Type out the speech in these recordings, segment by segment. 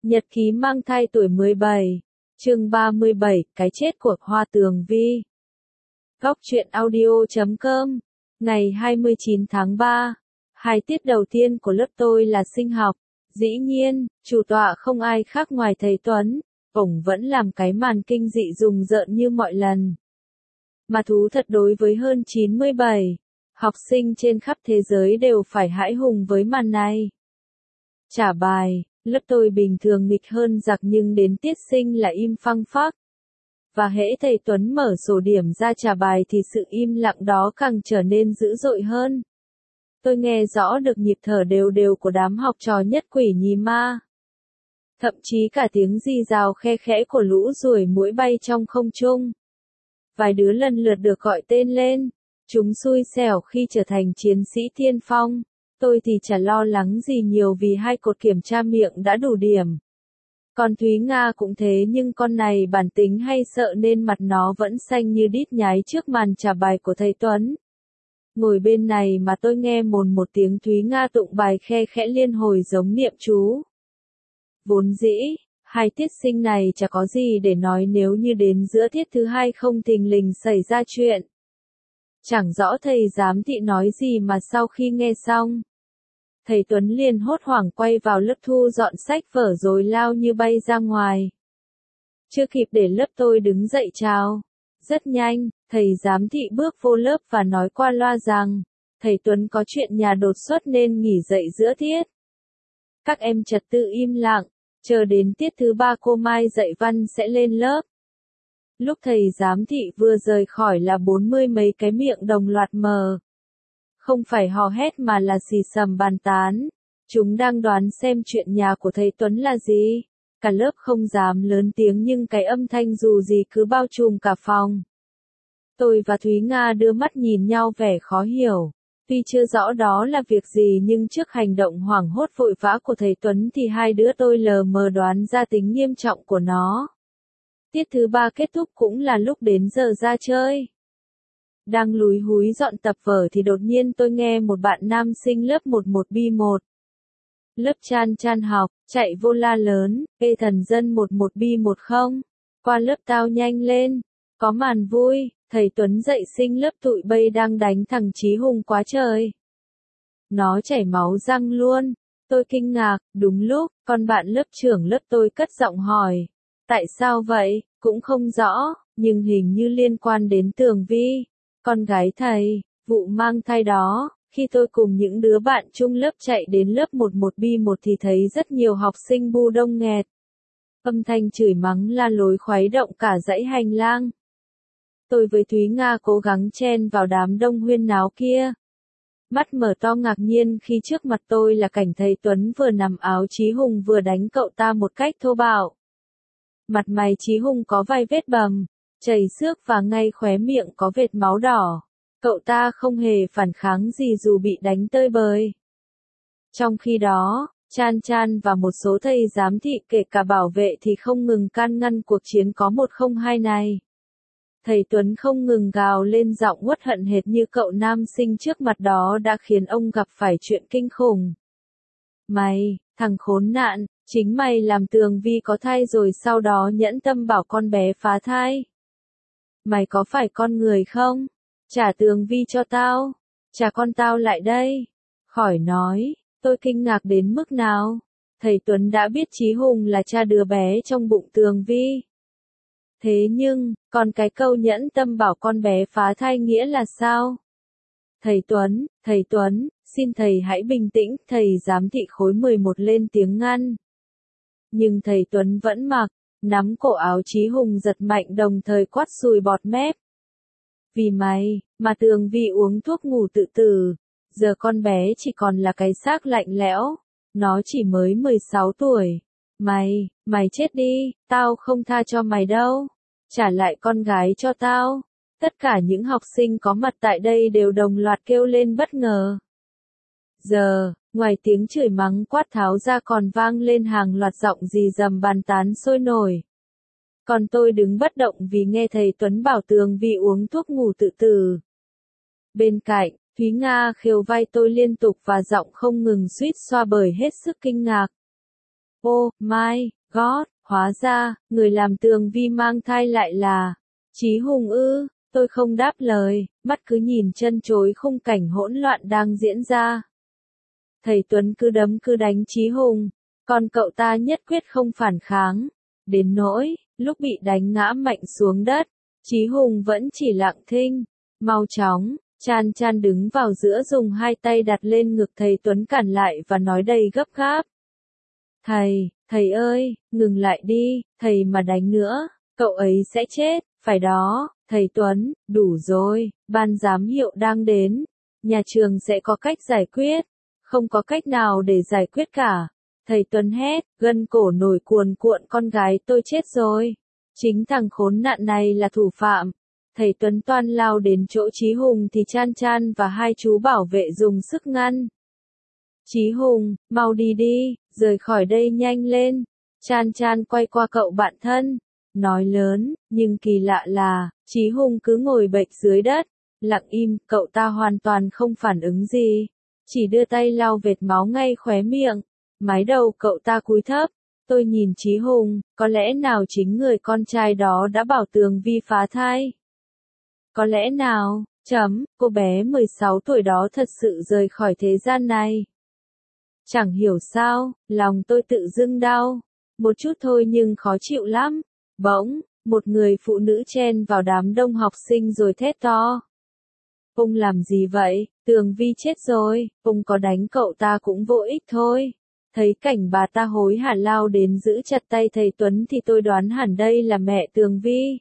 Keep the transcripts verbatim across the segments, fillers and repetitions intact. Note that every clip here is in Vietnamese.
Nhật ký mang thai tuổi mười bảy, chương ba mươi bảy, cái chết của Hoa Tường Vi. Góc truyện audio chấm com, ngày hai mươi chín tháng ba. Hai tiết đầu tiên của lớp tôi là sinh học. Dĩ nhiên, chủ tọa không ai khác ngoài thầy Tuấn, ổng vẫn làm cái màn kinh dị rùng rợn như mọi lần. Mà thú thật đối với hơn chín mươi bảy học sinh trên khắp thế giới đều phải hãi hùng với màn này. Trả bài, lớp tôi bình thường nghịch hơn giặc nhưng đến tiết sinh là im phăng phắc. Và hễ thầy Tuấn mở sổ điểm ra trả bài thì sự im lặng đó càng trở nên dữ dội hơn. Tôi nghe rõ được nhịp thở đều đều của đám học trò nhất quỷ nhì ma. Thậm chí cả tiếng rì rào khe khẽ của lũ ruồi muỗi bay trong không trung. Vài đứa lần lượt được gọi tên lên. Chúng xui xẻo khi trở thành chiến sĩ tiên phong. Tôi thì chả lo lắng gì nhiều vì hai cột kiểm tra miệng đã đủ điểm. Còn Thúy Nga cũng thế nhưng con này bản tính hay sợ nên mặt nó vẫn xanh như đít nhái trước màn trả bài của thầy Tuấn. Ngồi bên này mà tôi nghe mồn một tiếng Thúy Nga tụng bài khe khẽ liên hồi giống niệm chú. Vốn dĩ, hai tiết sinh này chả có gì để nói nếu như đến giữa tiết thứ hai không thình lình xảy ra chuyện. Chẳng rõ thầy giám thị nói gì mà sau khi nghe xong, thầy Tuấn liền hốt hoảng quay vào lớp thu dọn sách vở rồi lao như bay ra ngoài. Chưa kịp để lớp tôi đứng dậy chào. Rất nhanh, thầy giám thị bước vô lớp và nói qua loa rằng, thầy Tuấn có chuyện nhà đột xuất nên nghỉ dậy giữa tiết. Các em trật tự im lặng, chờ đến tiết thứ ba cô Mai dạy văn sẽ lên lớp. Lúc thầy giám thị vừa rời khỏi là bốn mươi mấy cái miệng đồng loạt mờ. Không phải hò hét mà là xì xầm bàn tán. Chúng đang đoán xem chuyện nhà của thầy Tuấn là gì. Cả lớp không dám lớn tiếng nhưng cái âm thanh dù gì cứ bao trùm cả phòng. Tôi và Thúy Nga đưa mắt nhìn nhau vẻ khó hiểu. Tuy chưa rõ đó là việc gì nhưng trước hành động hoảng hốt vội vã của thầy Tuấn thì hai đứa tôi lờ mờ đoán ra tính nghiêm trọng của nó. Tiết thứ ba kết thúc cũng là lúc đến giờ ra chơi. Đang lúi húi dọn tập vở thì đột nhiên tôi nghe một bạn nam sinh lớp mười một B một. Lớp Chan Chan học, chạy vô la lớn, ê thần dân mười một B một không? Qua lớp tao nhanh lên. Có màn vui, thầy Tuấn dạy sinh lớp tụi bây đang đánh thằng Chí Hùng quá trời. Nó chảy máu răng luôn. Tôi kinh ngạc, đúng lúc, con bạn lớp trưởng lớp tôi cất giọng hỏi. Tại sao vậy, cũng không rõ, nhưng hình như liên quan đến Tường Vi, con gái thầy, vụ mang thai đó. Khi tôi cùng những đứa bạn chung lớp chạy đến lớp mười một B một thì thấy rất nhiều học sinh bu đông nghẹt. Âm thanh chửi mắng la lối khuấy động cả dãy hành lang. Tôi với Thúy Nga cố gắng chen vào đám đông huyên náo kia. Mắt mở to ngạc nhiên khi trước mặt tôi là cảnh thầy Tuấn vừa nằm áo Chí Hùng vừa đánh cậu ta một cách thô bạo. Mặt mày Chí Hùng có vài vết bầm, chảy xước và ngay khóe miệng có vệt máu đỏ. Cậu ta không hề phản kháng gì dù bị đánh tơi bời. Trong khi đó, Chan Chan và một số thầy giám thị kể cả bảo vệ thì không ngừng can ngăn cuộc chiến có một không hai này. Thầy Tuấn không ngừng gào lên giọng uất hận hệt như cậu nam sinh trước mặt đó đã khiến ông gặp phải chuyện kinh khủng. Mày, thằng khốn nạn, chính mày làm Tường Vi có thai rồi sau đó nhẫn tâm bảo con bé phá thai. Mày có phải con người không? Trả Tường Vi cho tao. Trả con tao lại đây. Khỏi nói, tôi kinh ngạc đến mức nào. Thầy Tuấn đã biết Chí Hùng là cha đứa bé trong bụng Tường Vi. Thế nhưng, còn cái câu nhẫn tâm bảo con bé phá thai nghĩa là sao? Thầy Tuấn, thầy Tuấn, xin thầy hãy bình tĩnh, thầy giám thị khối mười một lên tiếng ngăn. Nhưng thầy Tuấn vẫn mặc, nắm cổ áo Chí Hùng giật mạnh đồng thời quát sùi bọt mép. Vì mày, mà Tường Vi uống thuốc ngủ tự tử, giờ con bé chỉ còn là cái xác lạnh lẽo, nó chỉ mới mười sáu tuổi. Mày, mày chết đi, tao không tha cho mày đâu. Trả lại con gái cho tao. Tất cả những học sinh có mặt tại đây đều đồng loạt kêu lên bất ngờ. Giờ, ngoài tiếng chửi mắng quát tháo ra còn vang lên hàng loạt giọng rì rầm bàn tán sôi nổi. Còn tôi đứng bất động vì nghe thầy Tuấn bảo Tường Vi uống thuốc ngủ tự tử. Bên cạnh, Thúy Nga khều vai tôi liên tục và giọng không ngừng suýt xoa bởi hết sức kinh ngạc. Oh my god, hóa ra, người làm Tường Vi mang thai lại là Chí Hùng ư? Tôi không đáp lời, mắt cứ nhìn chân chối khung cảnh hỗn loạn đang diễn ra. Thầy Tuấn cứ đấm cứ đánh Chí Hùng, còn cậu ta nhất quyết không phản kháng. Đến nỗi, lúc bị đánh ngã mạnh xuống đất, Chí Hùng vẫn chỉ lặng thinh. Mau chóng, Chan Chan đứng vào giữa dùng hai tay đặt lên ngực thầy Tuấn cản lại và nói đầy gấp gáp. Thầy, thầy ơi, ngừng lại đi, thầy mà đánh nữa, cậu ấy sẽ chết, phải đó, thầy Tuấn, đủ rồi, ban giám hiệu đang đến, nhà trường sẽ có cách giải quyết, không có cách nào để giải quyết cả. Thầy Tuấn hét, gân cổ nổi cuồn cuộn, con gái tôi chết rồi. Chính thằng khốn nạn này là thủ phạm. Thầy Tuấn toan lao đến chỗ Chí Hùng thì Chan Chan và hai chú bảo vệ dùng sức ngăn. Chí Hùng, mau đi đi, rời khỏi đây nhanh lên. Chan Chan quay qua cậu bạn thân, nói lớn, nhưng kỳ lạ là, Chí Hùng cứ ngồi bệt dưới đất, lặng im, cậu ta hoàn toàn không phản ứng gì, chỉ đưa tay lau vệt máu ngay khóe miệng. Mái đầu cậu ta cúi thấp, tôi nhìn Chí Hùng, có lẽ nào chính người con trai đó đã bảo Tường Vi phá thai? Có lẽ nào, chấm, cô bé mười sáu tuổi đó thật sự rời khỏi thế gian này. Chẳng hiểu sao, lòng tôi tự dưng đau, một chút thôi nhưng khó chịu lắm. Bỗng, một người phụ nữ chen vào đám đông học sinh rồi thét to. Ông làm gì vậy, Tường Vi chết rồi, ông có đánh cậu ta cũng vô ích thôi. Thấy cảnh bà ta hối hả lao đến giữ chặt tay thầy Tuấn thì tôi đoán hẳn đây là mẹ Tường Vi.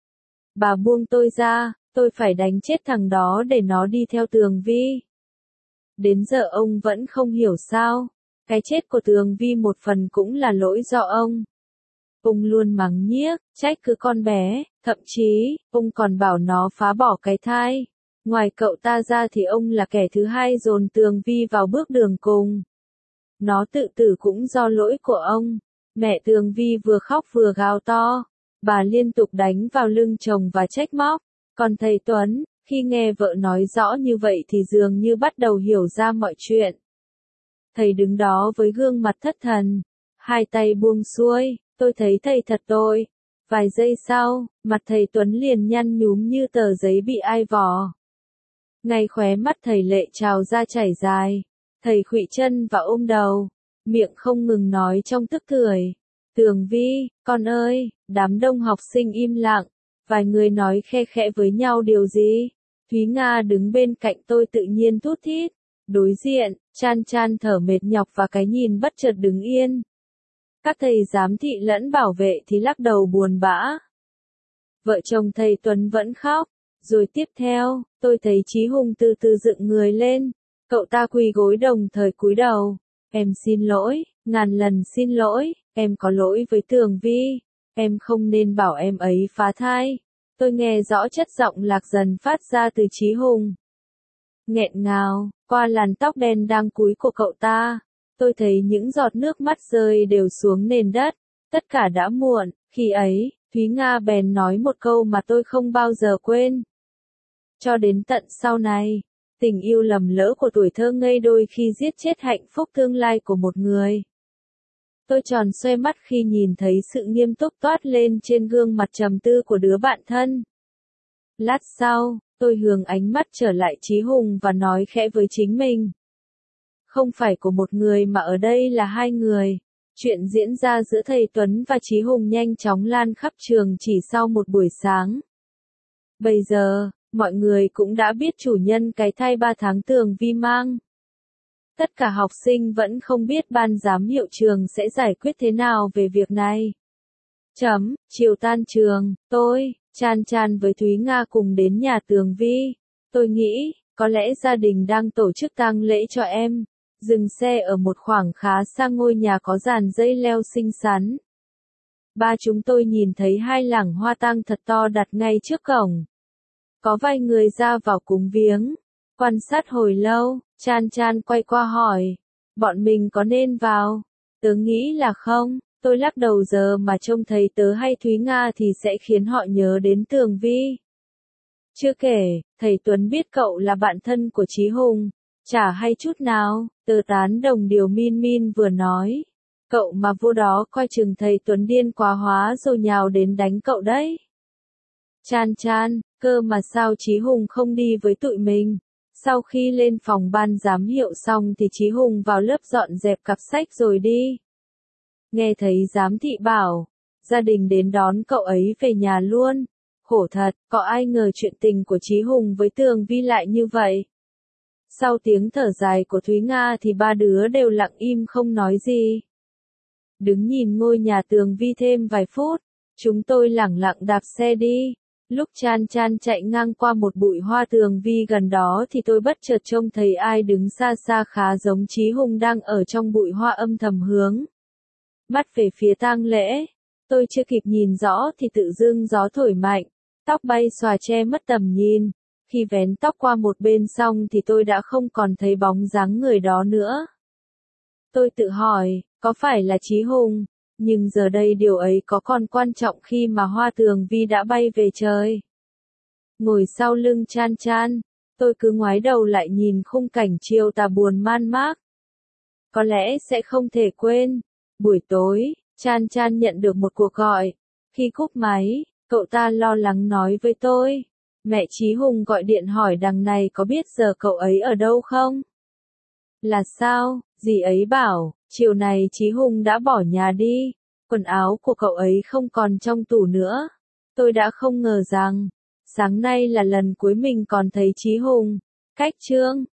Bà buông tôi ra, tôi phải đánh chết thằng đó để nó đi theo Tường Vi. Đến giờ ông vẫn không hiểu sao, cái chết của Tường Vi một phần cũng là lỗi do ông. Ông luôn mắng nhiếc, trách cứ con bé, thậm chí, ông còn bảo nó phá bỏ cái thai. Ngoài cậu ta ra thì ông là kẻ thứ hai dồn Tường Vi vào bước đường cùng. Nó tự tử cũng do lỗi của ông. Mẹ Tường Vi vừa khóc vừa gào to. Bà liên tục đánh vào lưng chồng và trách móc. Còn thầy Tuấn, khi nghe vợ nói rõ như vậy thì dường như bắt đầu hiểu ra mọi chuyện. Thầy đứng đó với gương mặt thất thần, hai tay buông xuôi, tôi thấy thầy thật tội. Vài giây sau, mặt thầy Tuấn liền nhăn nhúm như tờ giấy bị ai vò. Ngay khóe mắt thầy lệ trào ra chảy dài. Thầy khuỵu chân và ôm đầu, miệng không ngừng nói trong tức tưởi. Tường Vi, con ơi, đám đông học sinh im lặng, vài người nói khe khẽ với nhau điều gì. Thúy Nga đứng bên cạnh tôi tự nhiên thút thít. Đối diện, Chan Chan thở mệt nhọc và cái nhìn bất chợt đứng yên. Các thầy giám thị lẫn bảo vệ thì lắc đầu buồn bã. Vợ chồng thầy Tuấn vẫn khóc. Rồi tiếp theo, tôi thấy Chí Hùng từ từ dựng người lên. Cậu ta quỳ gối đồng thời cúi đầu. Em xin lỗi, ngàn lần xin lỗi, em có lỗi với Tường Vi. Em không nên bảo em ấy phá thai. Tôi nghe rõ chất giọng lạc dần phát ra từ Chí Hùng. Nghẹn ngào, qua làn tóc đen đang cúi của cậu ta. Tôi thấy những giọt nước mắt rơi đều xuống nền đất. Tất cả đã muộn, khi ấy, Thúy Nga bèn nói một câu mà tôi không bao giờ quên. Cho đến tận sau này, tình yêu lầm lỡ của tuổi thơ ngây đôi khi giết chết hạnh phúc tương lai của một người. Tôi tròn xoe mắt khi nhìn thấy sự nghiêm túc toát lên trên gương mặt trầm tư của đứa bạn thân. Lát sau, tôi hướng ánh mắt trở lại Chí Hùng và nói khẽ với chính mình. Không phải của một người mà ở đây là hai người. Chuyện diễn ra giữa thầy Tuấn và Chí Hùng nhanh chóng lan khắp trường chỉ sau một buổi sáng. Bây giờ, mọi người cũng đã biết chủ nhân cái thai ba tháng Tường Vi mang. Tất cả học sinh vẫn không biết ban giám hiệu trường sẽ giải quyết thế nào về việc này. Chấm, chiều tan trường, tôi, Chan Chan với Thúy Nga cùng đến nhà Tường Vi. Tôi nghĩ, có lẽ gia đình đang tổ chức tang lễ cho em. Dừng xe ở một khoảng khá xa ngôi nhà có dàn dây leo xinh xắn. Ba chúng tôi nhìn thấy hai lẳng hoa tang thật to đặt ngay trước cổng. Có vài người ra vào cúng viếng. Quan sát hồi lâu, Chan Chan quay qua hỏi. Bọn mình có nên vào? Tớ nghĩ là không, tôi lắc đầu giờ mà trông thấy tớ hay Thúy Nga thì sẽ khiến họ nhớ đến Tường Vi. Chưa kể, thầy Tuấn biết cậu là bạn thân của Chí Hùng. Chả hay chút nào, tớ tán đồng điều Min Min vừa nói. Cậu mà vô đó coi chừng thầy Tuấn điên quá hóa rồi nhào đến đánh cậu đấy. Chan Chan, cơ mà sao Chí Hùng không đi với tụi mình? Sau khi lên phòng ban giám hiệu xong thì Chí Hùng vào lớp dọn dẹp cặp sách rồi đi. Nghe thấy giám thị bảo, gia đình đến đón cậu ấy về nhà luôn. Khổ thật, có ai ngờ chuyện tình của Chí Hùng với Tường Vi lại như vậy. Sau tiếng thở dài của Thúy Nga thì ba đứa đều lặng im không nói gì. Đứng nhìn ngôi nhà Tường Vi thêm vài phút, chúng tôi lẳng lặng đạp xe đi. Lúc Chan Chan chạy ngang qua một bụi hoa Tường Vi gần đó thì tôi bất chợt trông thấy ai đứng xa xa khá giống Chí Hùng đang ở trong bụi hoa âm thầm hướng mắt về phía tang lễ. Tôi chưa kịp nhìn rõ thì tự dưng gió thổi mạnh, tóc bay xòa che mất tầm nhìn. Khi vén tóc qua một bên xong thì tôi đã không còn thấy bóng dáng người đó nữa. Tôi tự hỏi, có phải là Chí Hùng? Nhưng giờ đây điều ấy có còn quan trọng khi mà hoa Tường Vi đã bay về trời. Ngồi sau lưng Chan Chan, tôi cứ ngoái đầu lại nhìn khung cảnh chiều tà buồn man mác. Có lẽ sẽ không thể quên. Buổi tối, Chan Chan nhận được một cuộc gọi. Khi cúp máy, cậu ta lo lắng nói với tôi. Mẹ Chí Hùng gọi điện hỏi đằng này có biết giờ cậu ấy ở đâu không? Là sao? Dì ấy bảo, chiều này Chí Hùng đã bỏ nhà đi. Quần áo của cậu ấy không còn trong tủ nữa. Tôi đã không ngờ rằng, sáng nay là lần cuối mình còn thấy Chí Hùng. Cách chương